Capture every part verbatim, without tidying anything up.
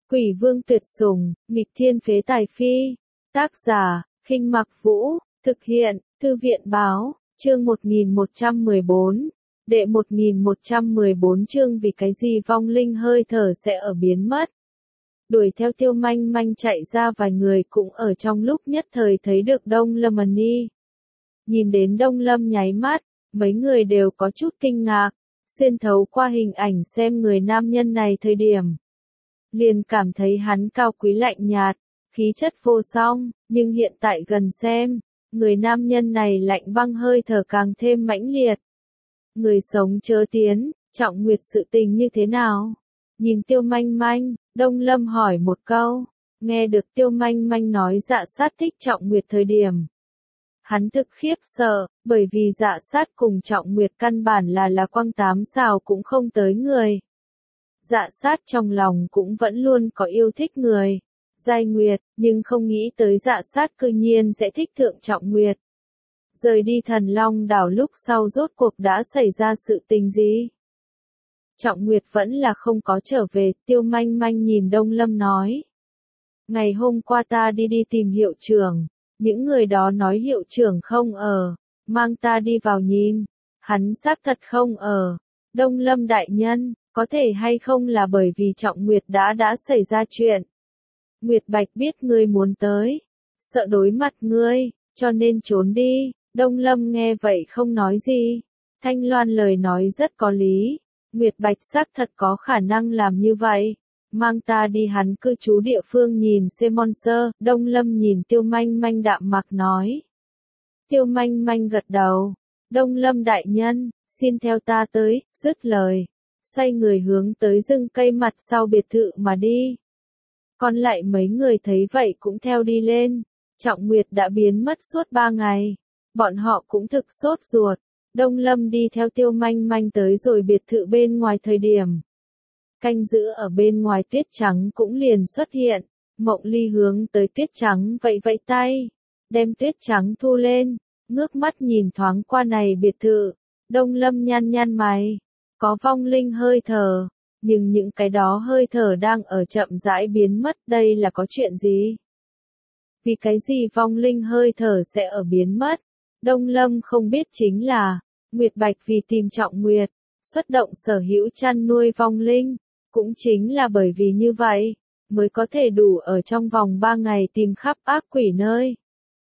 Quỷ vương tuyệt sủng, nghịch thiên phế tài phi. Tác giả, Khinh Mặc Vũ, thực hiện, Thư viện báo, chương một nghìn một trăm mười bốn. Đệ một nghìn một trăm mười bốn chương vì cái gì vong linh hơi thở sẽ ở biến mất. Đuổi theo Tiêu Manh Manh chạy ra vài người cũng ở trong lúc nhất thời thấy được Đông Lâm Ni. Nhìn đến Đông Lâm nháy mắt, mấy người đều có chút kinh ngạc, xuyên thấu qua hình ảnh xem người nam nhân này thời điểm. Liền cảm thấy hắn cao quý lạnh nhạt, khí chất vô song, nhưng hiện tại gần xem, người nam nhân này lạnh băng hơi thở càng thêm mãnh liệt. Người sống chớ tiến, Trọng Nguyệt sự tình như thế nào? Nhìn Tiêu Manh Manh, Đông Lâm hỏi một câu, nghe được Tiêu Manh Manh nói Dạ Sát thích Trọng Nguyệt thời điểm. Hắn thực khiếp sợ, bởi vì Dạ Sát cùng Trọng Nguyệt căn bản là là quăng tám xào cũng không tới người. Dạ Sát trong lòng cũng vẫn luôn có yêu thích người, Giai Nguyệt, nhưng không nghĩ tới Dạ Sát cư nhiên sẽ thích Thượng Trọng Nguyệt. Rời đi Thần Long đảo lúc sau rốt cuộc đã xảy ra sự tình gì? Trọng Nguyệt vẫn là không có trở về, Tiêu Manh Manh nhìn Đông Lâm nói. Ngày hôm qua ta đi đi tìm hiệu trưởng, những người đó nói hiệu trưởng không ở, mang ta đi vào nhìn, hắn xác thật không ở. Đông Lâm đại nhân, có thể hay không là bởi vì Trọng Nguyệt đã đã xảy ra chuyện. Nguyệt Bạch biết ngươi muốn tới, sợ đối mặt ngươi, cho nên trốn đi. Đông Lâm nghe vậy không nói gì. Thanh Loan lời nói rất có lý. Nguyệt Bạch xác thật có khả năng làm như vậy. Mang ta đi hắn cư trú địa phương nhìn Semon Sơ. Đông Lâm nhìn Tiêu Manh Manh đạm mạc nói. Tiêu Manh Manh gật đầu. Đông Lâm đại nhân, xin theo ta tới, dứt lời. Xoay người hướng tới rừng cây mặt sau biệt thự mà đi. Còn lại mấy người thấy vậy cũng theo đi lên. Trọng Nguyệt đã biến mất suốt ba ngày. Bọn họ cũng thực sốt ruột. Đông Lâm đi theo Tiêu Manh Manh tới rồi biệt thự bên ngoài thời điểm. Canh giữ ở bên ngoài Tuyết Trắng cũng liền xuất hiện. Mộng Ly hướng tới Tuyết Trắng vẫy vẫy tay. Đem Tuyết Trắng thu lên. Ngước mắt nhìn thoáng qua này biệt thự. Đông Lâm nhăn nhăn mày. Có vong linh hơi thở. Nhưng những cái đó hơi thở đang ở chậm rãi biến mất. Đây là có chuyện gì? Vì cái gì vong linh hơi thở sẽ ở biến mất? Đông Lâm không biết chính là, Nguyệt Bạch vì tìm Trọng Nguyệt, xuất động sở hữu chăn nuôi vong linh, cũng chính là bởi vì như vậy, mới có thể đủ ở trong vòng ba ngày tìm khắp ác quỷ nơi.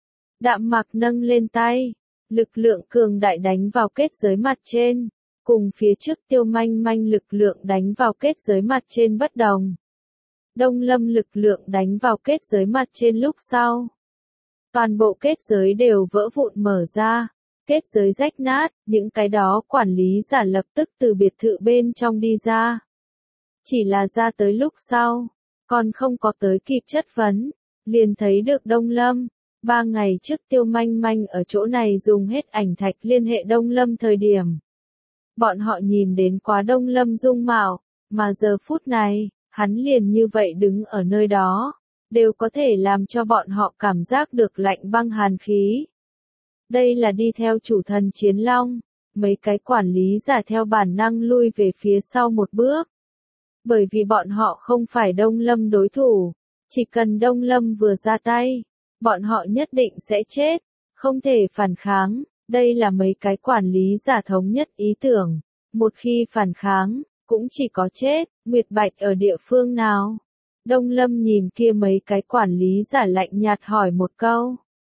Đạm Mạc nâng lên tay, lực lượng cường đại đánh vào kết giới mặt trên, cùng phía trước Tiêu Manh Manh lực lượng đánh vào kết giới mặt trên bất đồng. Đông Lâm lực lượng đánh vào kết giới mặt trên lúc sau. Toàn bộ kết giới đều vỡ vụn mở ra, kết giới rách nát, những cái đó quản lý giả lập tức từ biệt thự bên trong đi ra. Chỉ là ra tới lúc sau, còn không có tới kịp chất vấn, liền thấy được Đông Lâm. Ba ngày trước Tiêu Manh Manh ở chỗ này dùng hết ảnh thạch liên hệ Đông Lâm thời điểm. Bọn họ nhìn đến quá Đông Lâm dung mạo, mà giờ phút này, hắn liền như vậy đứng ở nơi đó. Đều có thể làm cho bọn họ cảm giác được lạnh băng hàn khí. Đây là đi theo chủ thần Chiến Long, mấy cái quản lý giả theo bản năng lui về phía sau một bước. Bởi vì bọn họ không phải Đông Lâm đối thủ, chỉ cần Đông Lâm vừa ra tay, bọn họ nhất định sẽ chết, không thể phản kháng. Đây là mấy cái quản lý giả thống nhất ý tưởng, một khi phản kháng, cũng chỉ có chết. Nguyệt Bạch ở địa phương nào? Đông Lâm nhìn kia mấy cái quản lý giả lạnh nhạt hỏi một câu.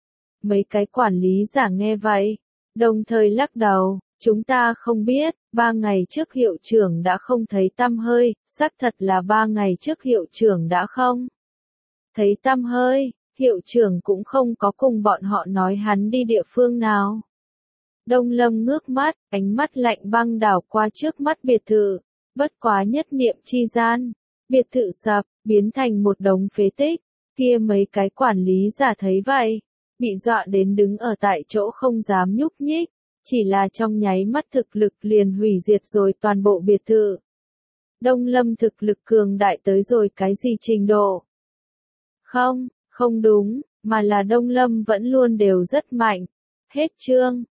Mấy cái quản lý giả nghe vậy, đồng thời lắc đầu, chúng ta không biết, ba ngày trước hiệu trưởng đã không thấy tăm hơi, xác thật là ba ngày trước hiệu trưởng đã không thấy tăm hơi, hiệu trưởng cũng không có cùng bọn họ nói hắn đi địa phương nào. Đông Lâm ngước mắt, ánh mắt lạnh băng đảo qua trước mắt biệt thự, bất quá nhất niệm chi gian. Biệt thự sập, biến thành một đống phế tích, kia mấy cái quản lý giả thấy vậy, bị dọa đến đứng ở tại chỗ không dám nhúc nhích, chỉ là trong nháy mắt thực lực liền hủy diệt rồi toàn bộ biệt thự. Đông Lâm thực lực cường đại tới rồi cái gì trình độ? Không, không đúng, mà là Đông Lâm vẫn luôn đều rất mạnh. Hết chương.